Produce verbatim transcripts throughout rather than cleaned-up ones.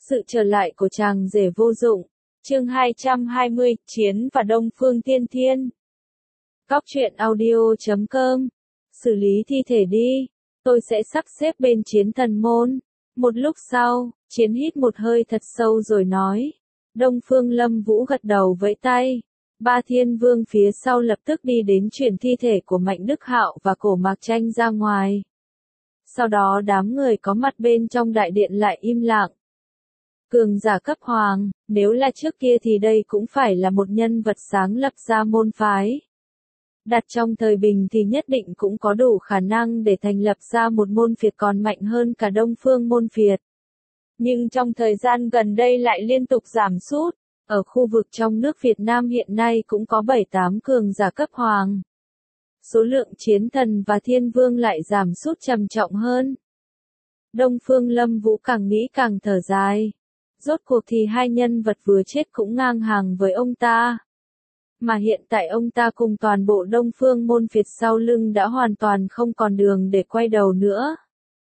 Sự trở lại của chàng rể vô dụng. Chương hai trăm hai mươi, Chiến và Đông Phương Tiên Thiên. Góc truyện audio chấm com. Xử lý thi thể đi. Tôi sẽ sắp xếp bên Chiến thần môn. Một lúc sau, Chiến hít một hơi thật sâu rồi nói. Đông Phương Lâm Vũ gật đầu vẫy tay. Ba thiên vương phía sau lập tức đi đến chuyển thi thể của Mạnh Đức Hạo và Cổ Mạc Tranh ra ngoài. Sau đó đám người có mặt bên trong đại điện lại im lặng. Cường giả cấp hoàng, nếu là trước kia thì đây cũng phải là một nhân vật sáng lập ra môn phái. Đặt trong thời bình thì nhất định cũng có đủ khả năng để thành lập ra một môn phiệt còn mạnh hơn cả Đông Phương môn phiệt. Nhưng trong thời gian gần đây lại liên tục giảm sút, ở khu vực trong nước Việt Nam hiện nay cũng có bảy tám cường giả cấp hoàng. Số lượng chiến thần và thiên vương lại giảm sút trầm trọng hơn. Đông Phương Lâm Vũ càng nghĩ càng thở dài. Rốt cuộc thì hai nhân vật vừa chết cũng ngang hàng với ông ta. Mà hiện tại ông ta cùng toàn bộ Đông Phương môn phiệt sau lưng đã hoàn toàn không còn đường để quay đầu nữa.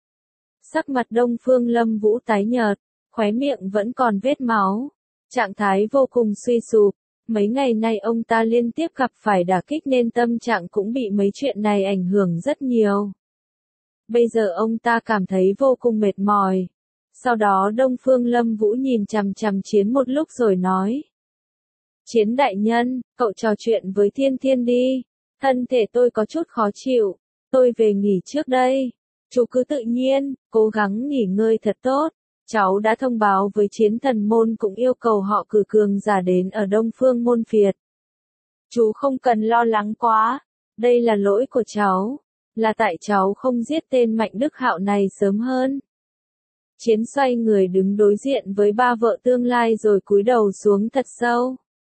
Sắc mặt Đông Phương Lâm Vũ tái nhợt, khóe miệng vẫn còn vết máu. Trạng thái vô cùng suy sụp. Mấy ngày nay ông ta liên tiếp gặp phải đả kích nên tâm trạng cũng bị mấy chuyện này ảnh hưởng rất nhiều. Bây giờ ông ta cảm thấy vô cùng mệt mỏi. Sau đó Đông Phương Lâm Vũ nhìn chằm chằm Chiến một lúc rồi nói. Chiến đại nhân, cậu trò chuyện với Thiên Thiên đi. Thân thể tôi có chút khó chịu. Tôi về nghỉ trước đây. Chú cứ tự nhiên, cố gắng nghỉ ngơi thật tốt. Cháu đã thông báo với Chiến thần môn cũng yêu cầu họ cử cường giả đến ở Đông Phương môn phiệt. Chú không cần lo lắng quá. Đây là lỗi của cháu. Là tại cháu không giết tên Mạnh Đức Hạo này sớm hơn. Chiến xoay người đứng đối diện với ba vợ tương lai rồi cúi đầu xuống thật sâu.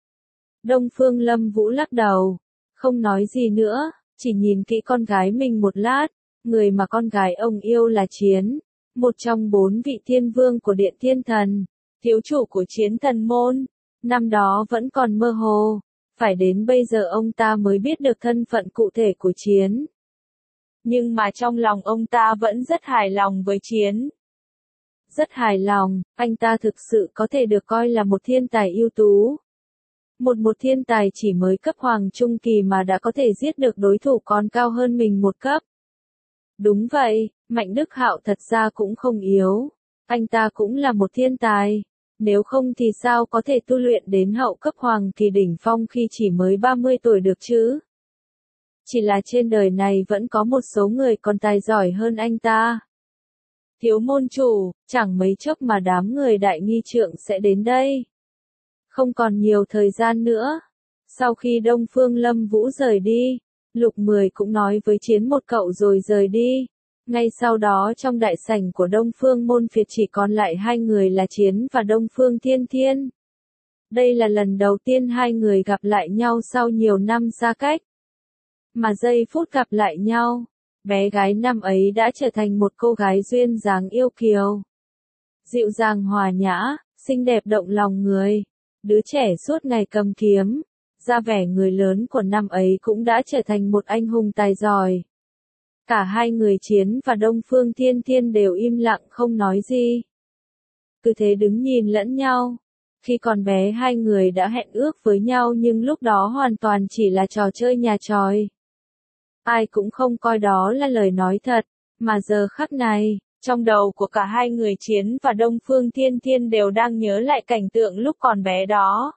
Đông Phương Lâm Vũ lắc đầu, không nói gì nữa, chỉ nhìn kỹ con gái mình một lát. Người mà con gái ông yêu là Chiến, một trong bốn vị thiên vương của Điện Thiên Thần, thiếu chủ của Chiến thần môn. Năm đó vẫn còn mơ hồ, phải đến bây giờ ông ta mới biết được thân phận cụ thể của Chiến. Nhưng mà trong lòng ông ta vẫn rất hài lòng với Chiến. Rất hài lòng, anh ta thực sự có thể được coi là một thiên tài ưu tú. Một một thiên tài chỉ mới cấp hoàng trung kỳ mà đã có thể giết được đối thủ còn cao hơn mình một cấp. Đúng vậy, Mạnh Đức Hạo thật ra cũng không yếu. Anh ta cũng là một thiên tài. Nếu không thì sao có thể tu luyện đến hậu cấp hoàng kỳ đỉnh phong khi chỉ mới ba mươi tuổi được chứ? Chỉ là trên đời này vẫn có một số người còn tài giỏi hơn anh ta. Thiếu môn chủ, chẳng mấy chốc mà đám người đại nghi trượng sẽ đến đây. Không còn nhiều thời gian nữa. Sau khi Đông Phương Lâm Vũ rời đi, Lục Mười cũng nói với Chiến một cậu rồi rời đi. Ngay sau đó trong đại sảnh của Đông Phương môn phiệt chỉ còn lại hai người là Chiến và Đông Phương Thiên Thiên. Đây là lần đầu tiên hai người gặp lại nhau sau nhiều năm xa cách. Mà giây phút gặp lại nhau, bé gái năm ấy đã trở thành một cô gái duyên dáng yêu kiều. Dịu dàng hòa nhã, xinh đẹp động lòng người. Đứa trẻ suốt ngày cầm kiếm, ra vẻ người lớn của năm ấy cũng đã trở thành một anh hùng tài giỏi. Cả hai người Chiến và Đông Phương Thiên Thiên đều im lặng không nói gì. Cứ thế đứng nhìn lẫn nhau. Khi còn bé hai người đã hẹn ước với nhau nhưng lúc đó hoàn toàn chỉ là trò chơi nhà tròi. Ai cũng không coi đó là lời nói thật, mà giờ khắc này, trong đầu của cả hai người Chiến và Đông Phương Thiên Thiên đều đang nhớ lại cảnh tượng lúc còn bé đó.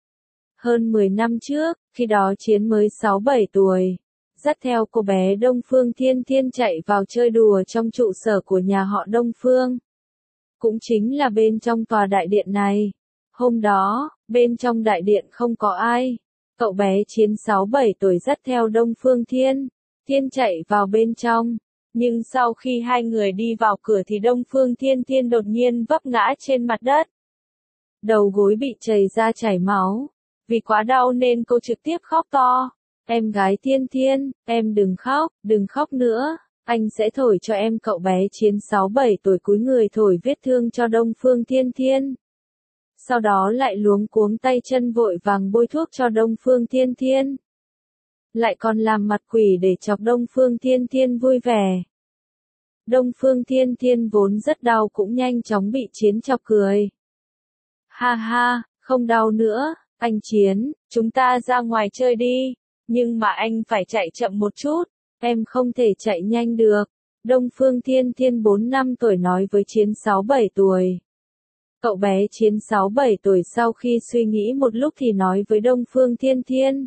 Hơn mười năm trước, khi đó Chiến mới sáu bảy tuổi, dắt theo cô bé Đông Phương Thiên Thiên chạy vào chơi đùa trong trụ sở của nhà họ Đông Phương. Cũng chính là bên trong tòa đại điện này. Hôm đó, bên trong đại điện không có ai. Cậu bé Chiến sáu bảy tuổi dắt theo Đông Phương Thiên Thiên chạy vào bên trong. Nhưng sau khi hai người đi vào cửa thì Đông Phương Thiên Thiên đột nhiên vấp ngã trên mặt đất. Đầu gối bị chảy ra chảy máu. Vì quá đau nên cô trực tiếp khóc to. Em gái Thiên Thiên, em đừng khóc, đừng khóc nữa. Anh sẽ thổi cho em. Cậu bé Chiến sáu bảy tuổi cúi người thổi vết thương cho Đông Phương Thiên Thiên. Sau đó lại luống cuống tay chân vội vàng bôi thuốc cho Đông Phương Thiên Thiên. Lại còn làm mặt quỷ để chọc Đông Phương Thiên Thiên vui vẻ. Đông Phương Thiên Thiên vốn rất đau cũng nhanh chóng bị Chiến chọc cười. Ha ha, không đau nữa, anh Chiến, chúng ta ra ngoài chơi đi, nhưng mà anh phải chạy chậm một chút, em không thể chạy nhanh được. Đông Phương Thiên Thiên bốn năm tuổi nói với Chiến sáu bảy tuổi. Cậu bé Chiến sáu bảy tuổi sau khi suy nghĩ một lúc thì nói với Đông Phương Thiên Thiên.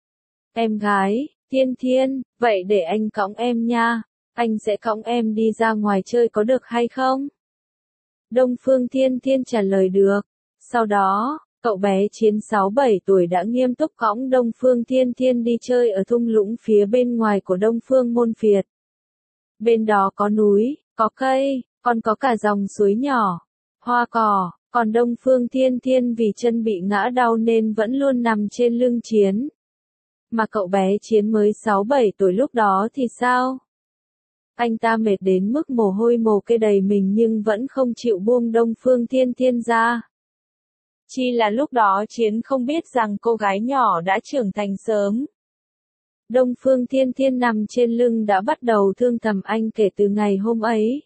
Em gái, Thiên Thiên, vậy để anh cõng em nha, anh sẽ cõng em đi ra ngoài chơi có được hay không? Đông Phương Thiên Thiên trả lời được. Sau đó, cậu bé Chiến sáu bảy tuổi đã nghiêm túc cõng Đông Phương Thiên Thiên đi chơi ở thung lũng phía bên ngoài của Đông Phương Môn Phiệt. Bên đó có núi, có cây, còn có cả dòng suối nhỏ, hoa cỏ, còn Đông Phương Thiên Thiên vì chân bị ngã đau nên vẫn luôn nằm trên lưng Chiến. Mà cậu bé Chiến mới sáu bảy tuổi lúc đó thì sao? Anh ta mệt đến mức mồ hôi mồ kê đầy mình nhưng vẫn không chịu buông Đông Phương Thiên Thiên ra. Chỉ là lúc đó Chiến không biết rằng cô gái nhỏ đã trưởng thành sớm. Đông Phương Thiên Thiên nằm trên lưng đã bắt đầu thương thầm anh kể từ ngày hôm ấy.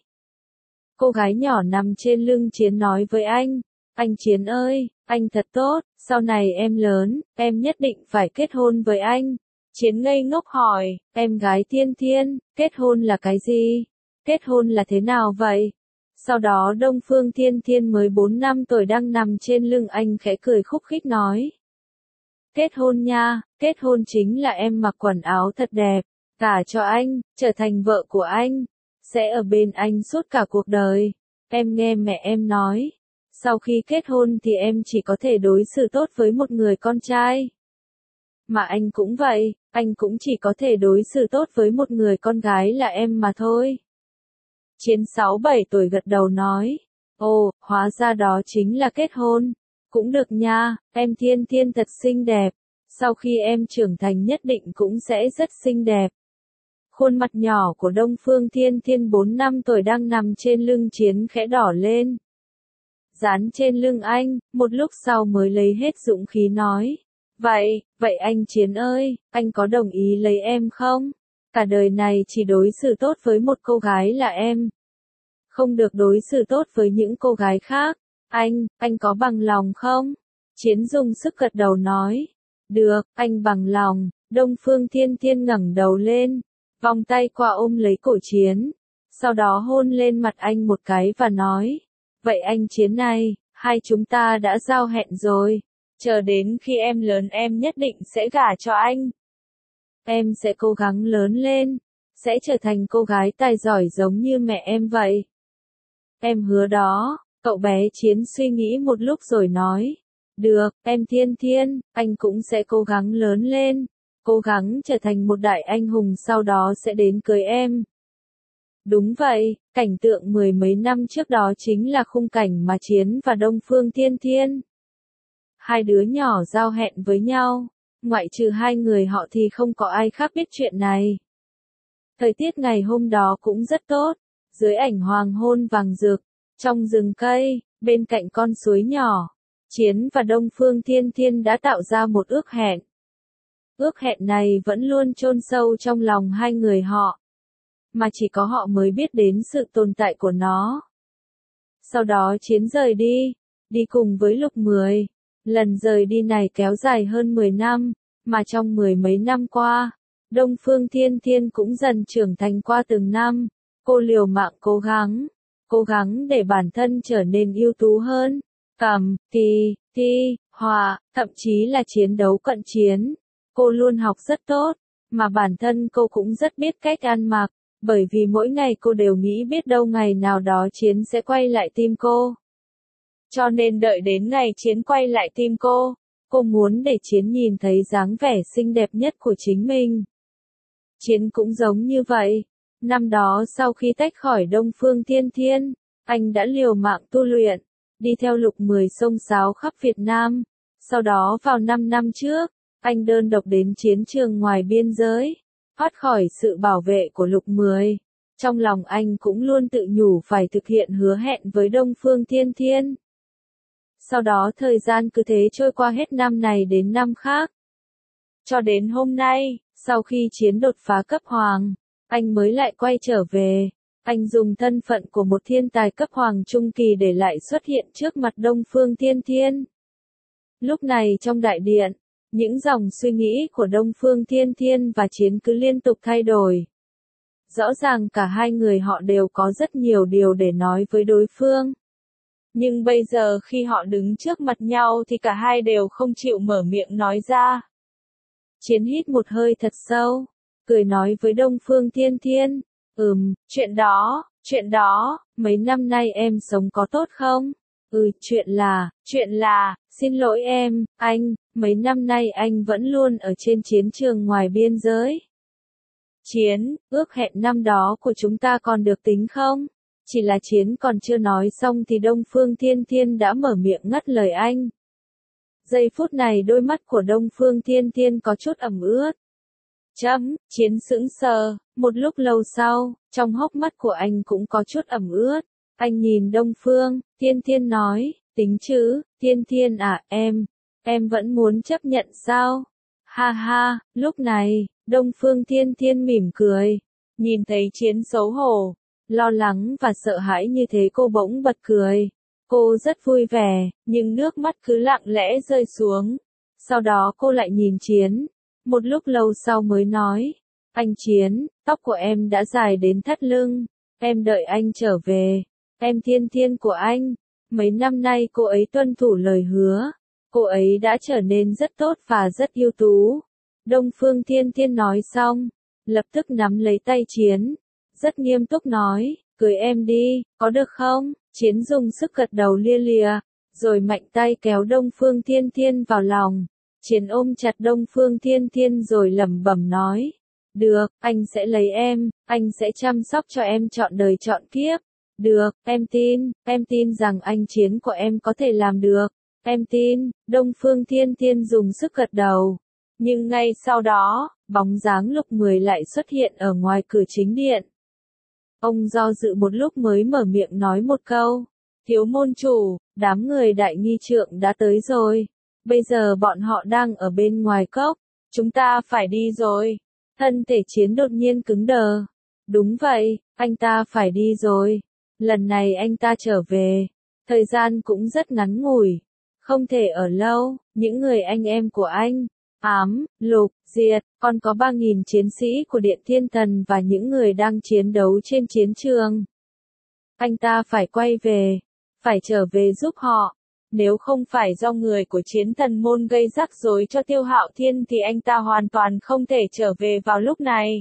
Cô gái nhỏ nằm trên lưng Chiến nói với anh, anh Chiến ơi, anh thật tốt, sau này em lớn, em nhất định phải kết hôn với anh. Chiến ngây ngốc hỏi, em gái Thiên Thiên, kết hôn là cái gì? Kết hôn là thế nào vậy? Sau đó Đông Phương Thiên Thiên mới bốn năm tuổi đang nằm trên lưng anh khẽ cười khúc khích nói. Kết hôn nha, kết hôn chính là em mặc quần áo thật đẹp, gả cho anh, trở thành vợ của anh, sẽ ở bên anh suốt cả cuộc đời. Em nghe mẹ em nói, sau khi kết hôn thì em chỉ có thể đối xử tốt với một người con trai. Mà anh cũng vậy, anh cũng chỉ có thể đối xử tốt với một người con gái là em mà thôi. Chiến sáu bảy tuổi gật đầu nói, ồ, hóa ra đó chính là kết hôn. Cũng được nha, em Thiên Thiên thật xinh đẹp, sau khi em trưởng thành nhất định cũng sẽ rất xinh đẹp. Khuôn mặt nhỏ của Đông Phương Thiên Thiên bốn năm tuổi đang nằm trên lưng Chiến khẽ đỏ lên. Dán trên lưng anh, một lúc sau mới lấy hết dũng khí nói. Vậy, vậy anh Chiến ơi, anh có đồng ý lấy em không? Cả đời này chỉ đối xử tốt với một cô gái là em. Không được đối xử tốt với những cô gái khác. Anh, anh có bằng lòng không? Chiến dùng sức gật đầu nói. Được, anh bằng lòng. Đông Phương Thiên Thiên ngẩng đầu lên, vòng tay qua ôm lấy cổ Chiến. Sau đó hôn lên mặt anh một cái và nói. Vậy anh Chiến này, hai chúng ta đã giao hẹn rồi. Chờ đến khi em lớn em nhất định sẽ gả cho anh. Em sẽ cố gắng lớn lên, sẽ trở thành cô gái tài giỏi giống như mẹ em vậy. Em hứa đó. Cậu bé Chiến suy nghĩ một lúc rồi nói. Được, em Thiên Thiên, anh cũng sẽ cố gắng lớn lên, cố gắng trở thành một đại anh hùng sau đó sẽ đến cưới em. Đúng vậy, cảnh tượng mười mấy năm trước đó chính là khung cảnh mà Chiến và Đông Phương Thiên Thiên. Hai đứa nhỏ giao hẹn với nhau, ngoại trừ hai người họ thì không có ai khác biết chuyện này. Thời tiết ngày hôm đó cũng rất tốt, dưới ảnh hoàng hôn vàng rực. Trong rừng cây, bên cạnh con suối nhỏ, Chiến và Đông Phương Thiên Thiên đã tạo ra một ước hẹn. Ước hẹn này vẫn luôn chôn sâu trong lòng hai người họ, mà chỉ có họ mới biết đến sự tồn tại của nó. Sau đó Chiến rời đi, đi cùng với Lục Mười. Lần rời đi này kéo dài hơn mười năm, mà trong mười mấy năm qua, Đông Phương Thiên Thiên cũng dần trưởng thành qua từng năm. Cô liều mạng cố gắng. Cố gắng để bản thân trở nên ưu tú hơn, cầm, thi, thi, hòa, thậm chí là chiến đấu cận chiến. Cô luôn học rất tốt, mà bản thân cô cũng rất biết cách ăn mặc, bởi vì mỗi ngày cô đều nghĩ biết đâu ngày nào đó Chiến sẽ quay lại tìm cô. Cho nên đợi đến ngày Chiến quay lại tìm cô, cô muốn để Chiến nhìn thấy dáng vẻ xinh đẹp nhất của chính mình. Chiến cũng giống như vậy. Năm đó sau khi tách khỏi Đông Phương Thiên Thiên, anh đã liều mạng tu luyện, đi theo Lục Mười xông xáo khắp Việt Nam. Sau đó vào năm năm trước, anh đơn độc đến chiến trường ngoài biên giới, thoát khỏi sự bảo vệ của Lục Mười. Trong lòng anh cũng luôn tự nhủ phải thực hiện hứa hẹn với Đông Phương Thiên Thiên. Sau đó thời gian cứ thế trôi qua hết năm này đến năm khác. Cho đến hôm nay, sau khi Chiến đột phá cấp hoàng, anh mới lại quay trở về. Anh dùng thân phận của một thiên tài cấp hoàng trung kỳ để lại xuất hiện trước mặt Đông Phương Thiên Thiên. Lúc này trong đại điện, những dòng suy nghĩ của Đông Phương Thiên Thiên và Chiến cứ liên tục thay đổi. Rõ ràng cả hai người họ đều có rất nhiều điều để nói với đối phương. Nhưng bây giờ khi họ đứng trước mặt nhau thì cả hai đều không chịu mở miệng nói ra. Chiến hít một hơi thật sâu, cười nói với Đông Phương Thiên Thiên, ừm, chuyện đó, chuyện đó, mấy năm nay em sống có tốt không? Ừ, chuyện là, chuyện là, xin lỗi em, anh, mấy năm nay anh vẫn luôn ở trên chiến trường ngoài biên giới. Chiến, ước hẹn năm đó của chúng ta còn được tính không? Chỉ là Chiến còn chưa nói xong thì Đông Phương Thiên Thiên đã mở miệng ngắt lời anh. Giây phút này đôi mắt của Đông Phương Thiên Thiên có chút ẩm ướt. Chấm, Chiến sững sờ, một lúc lâu sau, trong hốc mắt của anh cũng có chút ẩm ướt. Anh nhìn Đông Phương, Thiên Thiên nói, tính chứ, Thiên Thiên à, em, em vẫn muốn chấp nhận sao? Ha ha, lúc này, Đông Phương Thiên Thiên mỉm cười, nhìn thấy Chiến xấu hổ, lo lắng và sợ hãi như thế cô bỗng bật cười. Cô rất vui vẻ, nhưng nước mắt cứ lặng lẽ rơi xuống. Sau đó cô lại nhìn Chiến, một lúc lâu sau mới nói, anh Chiến, tóc của em đã dài đến thắt lưng, em đợi anh trở về. Em Thiên Thiên của anh, mấy năm nay cô ấy tuân thủ lời hứa, cô ấy đã trở nên rất tốt và rất ưu tú. Đông Phương Thiên Thiên nói xong, lập tức nắm lấy tay Chiến, rất nghiêm túc nói, cưới em đi, có được không? Chiến dùng sức gật đầu lia lịa, rồi mạnh tay kéo Đông Phương Thiên Thiên vào lòng. Chiến ôm chặt Đông Phương Thiên Thiên rồi lẩm bẩm nói, được, anh sẽ lấy em, anh sẽ chăm sóc cho em trọn đời trọn kiếp. Được, em tin, em tin rằng anh Chiến của em có thể làm được. Em tin, Đông Phương Thiên Thiên dùng sức gật đầu. Nhưng ngay sau đó, bóng dáng Lục Mười lại xuất hiện ở ngoài cửa chính điện. Ông do dự một lúc mới mở miệng nói một câu. Thiếu môn chủ, đám người đại nghi trượng đã tới rồi. Bây giờ bọn họ đang ở bên ngoài cốc. Chúng ta phải đi rồi. Thân thể Chiến đột nhiên cứng đờ. Đúng vậy, anh ta phải đi rồi. Lần này anh ta trở về, thời gian cũng rất ngắn ngủi, không thể ở lâu, những người anh em của anh, Ám, Lục, Diệt, còn có ba nghìn chiến sĩ của Điện Thiên Thần và những người đang chiến đấu trên chiến trường. Anh ta phải quay về, phải trở về giúp họ, nếu không phải do người của Chiến Thần môn gây rắc rối cho Tiêu Hạo Thiên thì anh ta hoàn toàn không thể trở về vào lúc này.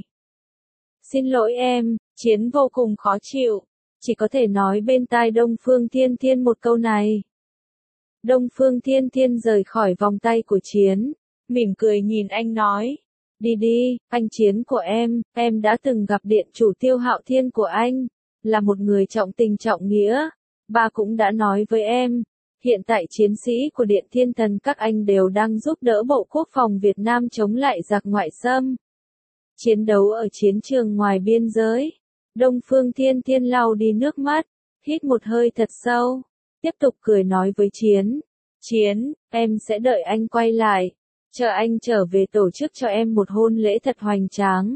Xin lỗi em, Chiến vô cùng khó chịu. Chỉ có thể nói bên tai Đông Phương Thiên Thiên một câu này. Đông Phương Thiên Thiên rời khỏi vòng tay của Chiến, mỉm cười nhìn anh nói, đi đi, anh Chiến của em, em đã từng gặp điện chủ Tiêu Hạo Thiên của anh, là một người trọng tình trọng nghĩa, ba cũng đã nói với em, hiện tại chiến sĩ của Điện Thiên Thần các anh đều đang giúp đỡ Bộ Quốc phòng Việt Nam chống lại giặc ngoại xâm. Chiến đấu ở chiến trường ngoài biên giới. Đông Phương Thiên Thiên lau đi nước mắt, hít một hơi thật sâu, tiếp tục cười nói với Chiến. Chiến, em sẽ đợi anh quay lại, chờ anh trở về tổ chức cho em một hôn lễ thật hoành tráng.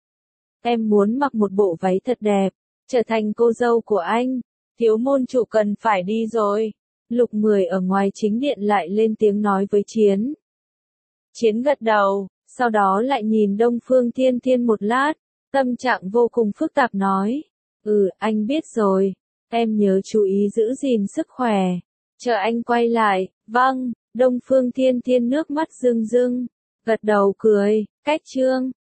Em muốn mặc một bộ váy thật đẹp, trở thành cô dâu của anh. Thiếu môn chủ cần phải đi rồi. Lục Mười ở ngoài chính điện lại lên tiếng nói với Chiến. Chiến gật đầu, sau đó lại nhìn Đông Phương Thiên Thiên một lát. Tâm trạng vô cùng phức tạp nói, ừ, anh biết rồi, em nhớ chú ý giữ gìn sức khỏe, chờ anh quay lại, vâng, Đông Phương Thiên Thiên nước mắt rưng rưng, gật đầu cười, cách chương.